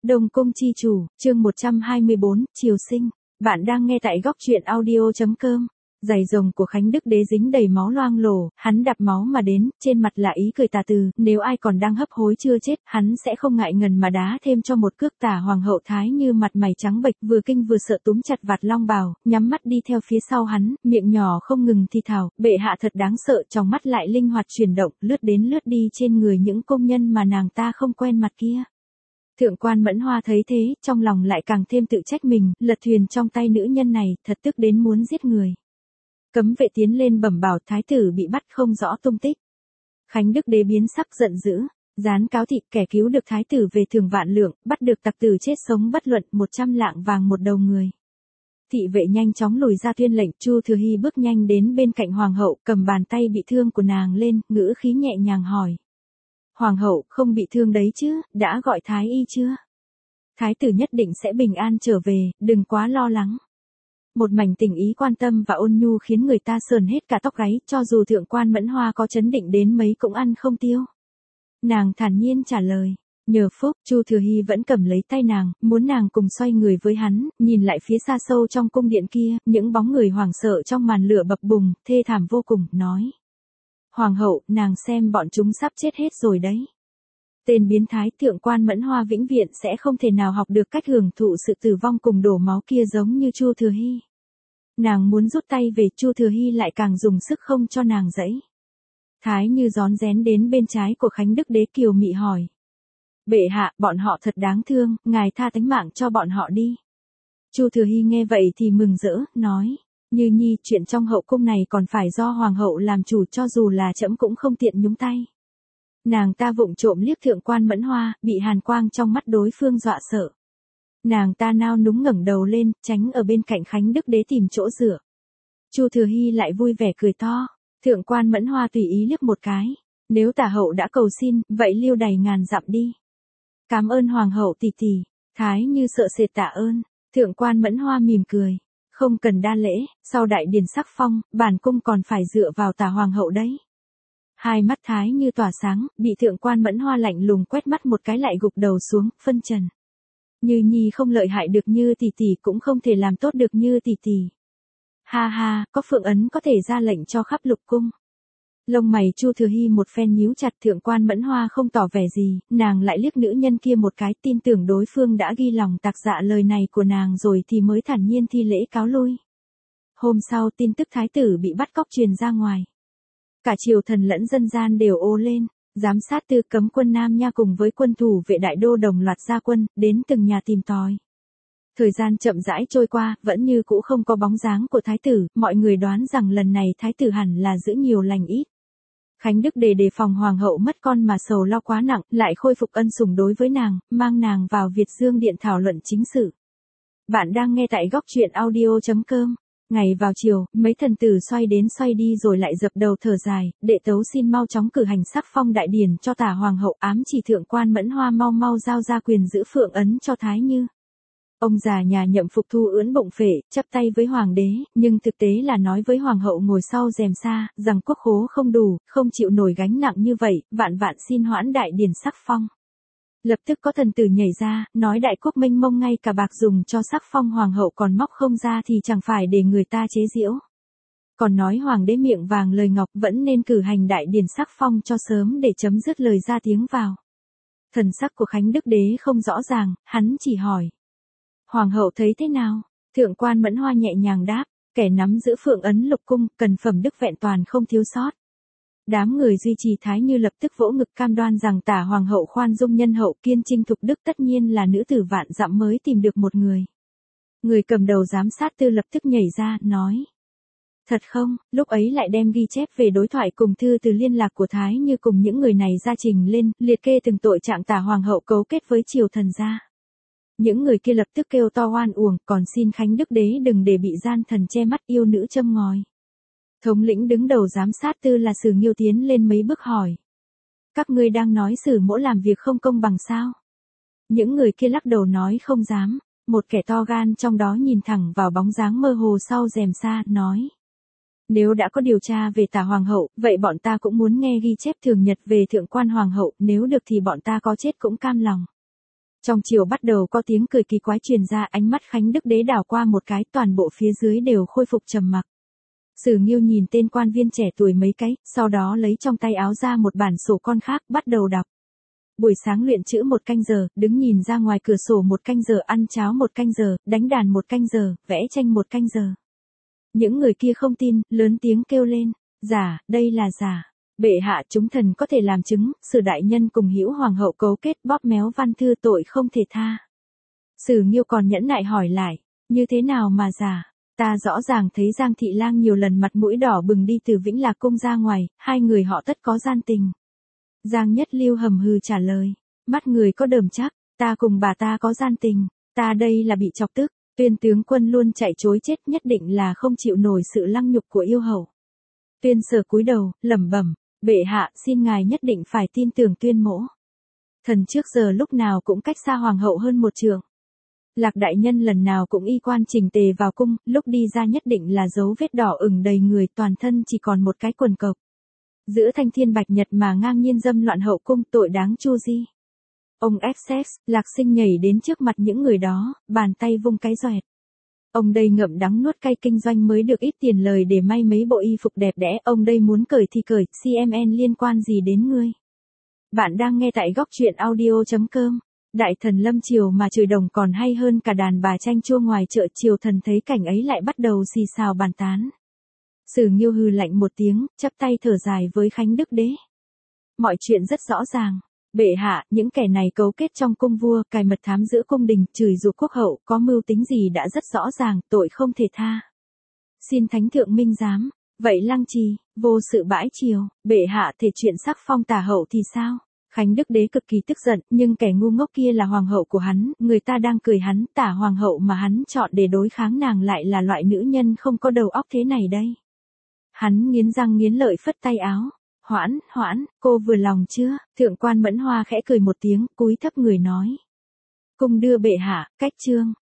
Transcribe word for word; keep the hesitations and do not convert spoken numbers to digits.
Đông Cung chi chủ, chương một trăm hai mươi bốn, Triều sinh. Bạn đang nghe tại góc truyện audio chấm com. Giày rồng của Khánh Đức Đế dính đầy máu loang lổ, hắn đạp máu mà đến, trên mặt là ý cười tà từ, nếu ai còn đang hấp hối chưa chết, hắn sẽ không ngại ngần mà đá thêm cho một cước. Tả hoàng hậu Thái Như mặt mày trắng bệch, vừa kinh vừa sợ túm chặt vạt long bào, nhắm mắt đi theo phía sau hắn, miệng nhỏ không ngừng thì thào, bệ hạ thật đáng sợ, trong mắt lại linh hoạt chuyển động, lướt đến lướt đi trên người những công nhân mà nàng ta không quen mặt kia. Thượng quan Mẫn Hoa thấy thế, trong lòng lại càng thêm tự trách mình, lật thuyền trong tay nữ nhân này, thật tức đến muốn giết người. Cấm vệ tiến lên bẩm bảo thái tử bị bắt không rõ tung tích. Khánh Đức Đế biến sắc giận dữ, gián cáo thị kẻ cứu được thái tử về thường vạn lượng, bắt được tặc tử chết sống bất luận, một trăm lạng vàng một đầu người. Thị vệ nhanh chóng lùi ra tuyên lệnh. Chu Thừa Hy bước nhanh đến bên cạnh hoàng hậu, cầm bàn tay bị thương của nàng lên, ngữ khí nhẹ nhàng hỏi. Hoàng hậu, không bị thương đấy chứ, đã gọi thái y chưa? Thái tử nhất định sẽ bình an trở về, đừng quá lo lắng. Một mảnh tình ý quan tâm và ôn nhu khiến người ta sờn hết cả tóc gáy, cho dù thượng quan Mẫn Hoa có chấn định đến mấy cũng ăn không tiêu. Nàng thản nhiên trả lời. Nhờ phúc, Chu Thừa Hy vẫn cầm lấy tay nàng, muốn nàng cùng xoay người với hắn, nhìn lại phía xa sâu trong cung điện kia, những bóng người hoảng sợ trong màn lửa bập bùng, thê thảm vô cùng, nói. Hoàng hậu, nàng xem bọn chúng sắp chết hết rồi đấy. Tên biến thái thượng quan Mẫn Hoa vĩnh viễn sẽ không thể nào học được cách hưởng thụ sự tử vong cùng đổ máu kia giống như Chu Thừa Hy. Nàng muốn rút tay về, Chu Thừa Hy lại càng dùng sức không cho nàng dãy. Thái Như rón rén đến bên trái của Khánh Đức Đế kiều mị hỏi. Bệ hạ, bọn họ thật đáng thương, ngài tha tánh mạng cho bọn họ đi. Chu Thừa Hy nghe vậy thì mừng rỡ, nói. Như nhi, chuyện trong hậu cung này còn phải do hoàng hậu làm chủ, cho dù là trẫm cũng không tiện nhúng tay. Nàng ta vụng trộm liếc thượng quan Mẫn Hoa, bị hàn quang trong mắt đối phương dọa sợ. Nàng ta nao núng ngẩng đầu lên, tránh ở bên cạnh Khánh Đức Đế tìm chỗ dựa. Chu Thừa Hy lại vui vẻ cười to. Thượng quan Mẫn Hoa tùy ý liếc một cái. Nếu tả hậu đã cầu xin, vậy liêu đầy ngàn dặm đi. Cảm ơn hoàng hậu tỷ tỷ. Thái Như sợ sệt tạ ơn. Thượng quan Mẫn Hoa mỉm cười. Không cần đa lễ, sau đại điển sắc phong, bản cung còn phải dựa vào tả hoàng hậu đấy. Hai mắt Thái Như tỏa sáng, bị thượng quan Mẫn Hoa lạnh lùng quét mắt một cái lại gục đầu xuống, phân trần. Như nhi không lợi hại được như tỷ tỷ, cũng không thể làm tốt được như tỷ tỷ. Ha ha, có phượng ấn có thể ra lệnh cho khắp lục cung. Lông mày Chu Thừa Hy một phen nhíu chặt. Thượng quan Mẫn Hoa không tỏ vẻ gì, nàng lại liếc nữ nhân kia một cái, tin tưởng đối phương đã ghi lòng tạc dạ lời này của nàng rồi thì mới thản nhiên thi lễ cáo lui. Hôm sau tin tức thái tử bị bắt cóc truyền ra ngoài. Cả triều thần lẫn dân gian đều ồ lên, giám sát tư cấm quân Nam Nha cùng với quân thủ vệ đại đô đồng loạt ra quân, đến từng nhà tìm tòi. Thời gian chậm rãi trôi qua, vẫn như cũ không có bóng dáng của thái tử, mọi người đoán rằng lần này thái tử hẳn là giữ nhiều lành ít. Khánh Đức Đế đề phòng hoàng hậu mất con mà sầu lo quá nặng, lại khôi phục ân sủng đối với nàng, mang nàng vào Việt Dương Điện thảo luận chính sự. Bạn đang nghe tại góc truyện audio chấm com. Ngày vào chiều, mấy thần tử xoay đến xoay đi rồi lại dập đầu thở dài, đệ tấu xin mau chóng cử hành sắc phong đại điển cho tả hoàng hậu, ám chỉ thượng quan Mẫn Hoa mau mau giao ra quyền giữ phượng ấn cho Thái Như. Ông già nhà Nhậm Phục Thu ưỡn bụng phệ, chắp tay với hoàng đế, nhưng thực tế là nói với hoàng hậu ngồi sau rèm xa, rằng quốc khố không đủ, không chịu nổi gánh nặng như vậy, vạn vạn xin hoãn đại điển sắc phong. Lập tức có thần tử nhảy ra, nói đại quốc mênh mông ngay cả bạc dùng cho sắc phong hoàng hậu còn móc không ra thì chẳng phải để người ta chế giễu. Còn nói hoàng đế miệng vàng lời ngọc vẫn nên cử hành đại điển sắc phong cho sớm để chấm dứt lời ra tiếng vào. Thần sắc của Khánh Đức Đế không rõ ràng, hắn chỉ hỏi. Hoàng hậu thấy thế nào? Thượng quan Mẫn Hoa nhẹ nhàng đáp, kẻ nắm giữ phượng ấn lục cung, cần phẩm đức vẹn toàn không thiếu sót. Đám người duy trì Thái Như lập tức vỗ ngực cam đoan rằng tả hoàng hậu khoan dung nhân hậu kiên trinh thục đức, tất nhiên là nữ tử vạn dặm mới tìm được một người. Người cầm đầu giám sát tư lập tức nhảy ra, nói. Thật không, lúc ấy lại đem ghi chép về đối thoại cùng thư từ liên lạc của Thái Như cùng những người này ra trình lên, liệt kê từng tội trạng tả hoàng hậu cấu kết với triều thần gia. Những người kia lập tức kêu to oan uổng, còn xin Khánh Đức Đế đừng để bị gian thần che mắt yêu nữ châm ngòi. Thống lĩnh đứng đầu giám sát tư là Sử Nghiêu tiến lên mấy bước hỏi. Các ngươi đang nói Sử Mỗ làm việc không công bằng sao? Những người kia lắc đầu nói không dám, một kẻ to gan trong đó nhìn thẳng vào bóng dáng mơ hồ sau rèm xa, nói. Nếu đã có điều tra về tả hoàng hậu, vậy bọn ta cũng muốn nghe ghi chép thường nhật về thượng quan hoàng hậu, nếu được thì bọn ta có chết cũng cam lòng. Trong triều bắt đầu có tiếng cười kỳ quái truyền ra, ánh mắt Khánh Đức Đế đảo qua một cái, toàn bộ phía dưới đều khôi phục trầm mặc. Sử Nghiêu nhìn tên quan viên trẻ tuổi mấy cái, sau đó lấy trong tay áo ra một bản sổ con khác, bắt đầu đọc. Buổi sáng luyện chữ một canh giờ, đứng nhìn ra ngoài cửa sổ một canh giờ, ăn cháo một canh giờ, đánh đàn một canh giờ, vẽ tranh một canh giờ. Những người kia không tin, lớn tiếng kêu lên, giả, đây là giả. Bệ hạ, chúng thần có thể làm chứng, Sử đại nhân cùng Hữu hoàng hậu cấu kết bóp méo văn thư, tội không thể tha. Sử Nghiêu còn nhẫn nại hỏi lại, như thế nào mà giả? Ta rõ ràng thấy Giang Thị Lang nhiều lần mặt mũi đỏ bừng đi từ Vĩnh Lạc cung ra ngoài, hai người họ tất có gian tình. Giang Nhất Lưu hầm hừ trả lời, mắt người có đờm chắc, ta cùng bà ta có gian tình, ta đây là bị chọc tức. Tuyên tướng quân luôn chạy chối chết, nhất định là không chịu nổi sự lăng nhục của yêu hậu. Tuyên Sở cúi đầu, lẩm bẩm, bệ hạ, xin ngài nhất định phải tin tưởng Tuyên mỗ. Thần trước giờ lúc nào cũng cách xa hoàng hậu hơn một trượng. Lạc đại nhân lần nào cũng y quan chỉnh tề vào cung, lúc đi ra nhất định là dấu vết đỏ ửng đầy người, toàn thân chỉ còn một cái quần cộc. Giữa thanh thiên bạch nhật mà ngang nhiên dâm loạn hậu cung, tội đáng chu di. Ông ép sex, Lạc Sinh nhảy đến trước mặt những người đó, bàn tay vung cái doẹt. Ông đây ngậm đắng nuốt cay, kinh doanh mới được ít tiền lời để may mấy bộ y phục đẹp đẽ, ông đây muốn cởi thì cởi, xê em en liên quan gì đến ngươi? Bạn đang nghe tại góc truyện audio chấm com. Đại thần lâm triều mà chửi đồng còn hay hơn cả đàn bà chanh chua ngoài chợ, triều thần thấy cảnh ấy lại bắt đầu xì xào bàn tán. Sử Nghiêu hừ lạnh một tiếng, chắp tay thở dài với Khánh Đức Đế. Mọi chuyện rất rõ ràng. Bệ hạ, những kẻ này cấu kết trong cung vua, cài mật thám giữa cung đình, chửi rủa quốc hậu, có mưu tính gì đã rất rõ ràng, tội không thể tha. Xin thánh thượng minh giám. Vậy Lăng Trì, vô sự bãi triều, bệ hạ thể chuyện sắc phong tả hậu thì sao? Khánh Đức Đế cực kỳ tức giận, nhưng kẻ ngu ngốc kia là hoàng hậu của hắn, người ta đang cười hắn, tả hoàng hậu mà hắn chọn để đối kháng nàng lại là loại nữ nhân không có đầu óc thế này đây. Hắn nghiến răng nghiến lợi phất tay áo. Hoãn, hoãn, cô vừa lòng chưa? Thượng quan Mẫn Hoa khẽ cười một tiếng, cúi thấp người nói. Cung đưa bệ hạ, cách chương.